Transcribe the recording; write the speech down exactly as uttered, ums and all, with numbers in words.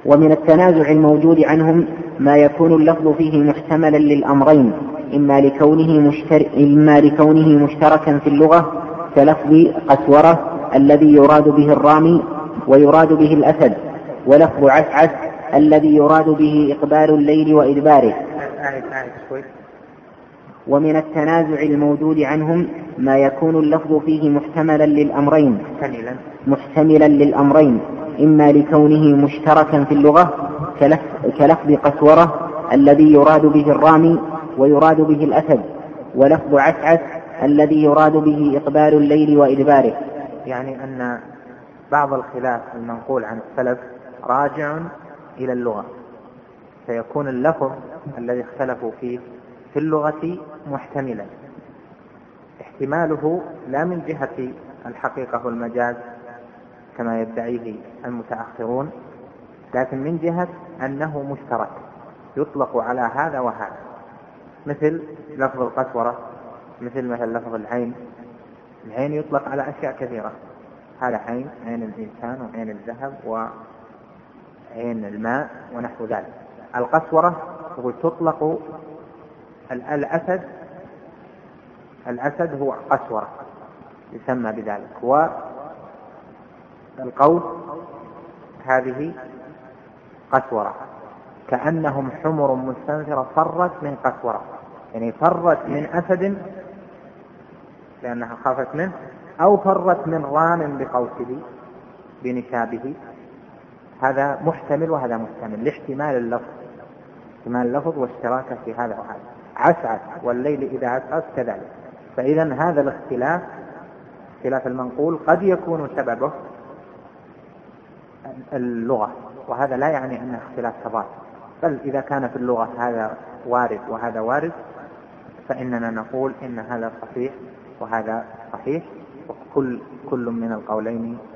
ومن التنازع الموجود عنهم ما يكون اللفظ فيه محتملا للأمرين، إما لكونه, مشتر... إما لكونه مشتركا في اللغة كلفظ قسورة الذي يراد به الرامي ويراد به الأسد، ولفظ عسعس الذي يراد به إقبال الليل وإدباره. ومن التنازع الموجود عنهم ما يكون اللفظ فيه محتملا للأمرين محتملا للأمرين إما لكونه مشتركا في اللغة كلفظ قسورة الذي يراد به الرامي ويراد به الأسد، ولفظ عسعس الذي يراد به إقبال الليل وإدباره. يعني أن بعض الخلاف المنقول عن السلف راجع إلى اللغة، فيكون اللفظ الذي اختلفوا فيه في اللغة محتملا، احتماله لا من جهة الحقيقة والمجاز كما يدعيه المتأخرون، لكن من جهة أنه مشترك يطلق على هذا وهذا، مثل لفظ القسورة، مثل مثل لفظ العين. العين يطلق على أشياء كثيرة، هذا عين، عين الإنسان وعين الذهب وعين الماء ونحو ذلك. القسورة تطلق الأسد، الأسد هو قسورة يسمى بذلك، والقوس هذه قسورة، كأنهم حمر مستنفرة فرت من قسورة، يعني فرت من أسد لأنها خافت منه، أو فرت من رام بقوسه بنشابه. هذا محتمل وهذا محتمل لاحتمال اللفظ، احتمال اللفظ واشتراكه في هذا وهذا. عسعس والليل إذا عسعس كذلك. فإذا هذا الاختلاف، اختلاف المنقول، قد يكون سببه اللغة، وهذا لا يعني أنه اختلاف تضاد، بل إذا كان في اللغة هذا وارد وهذا وارد فإننا نقول إن هذا صحيح وهذا صحيح، وكل كل من القولين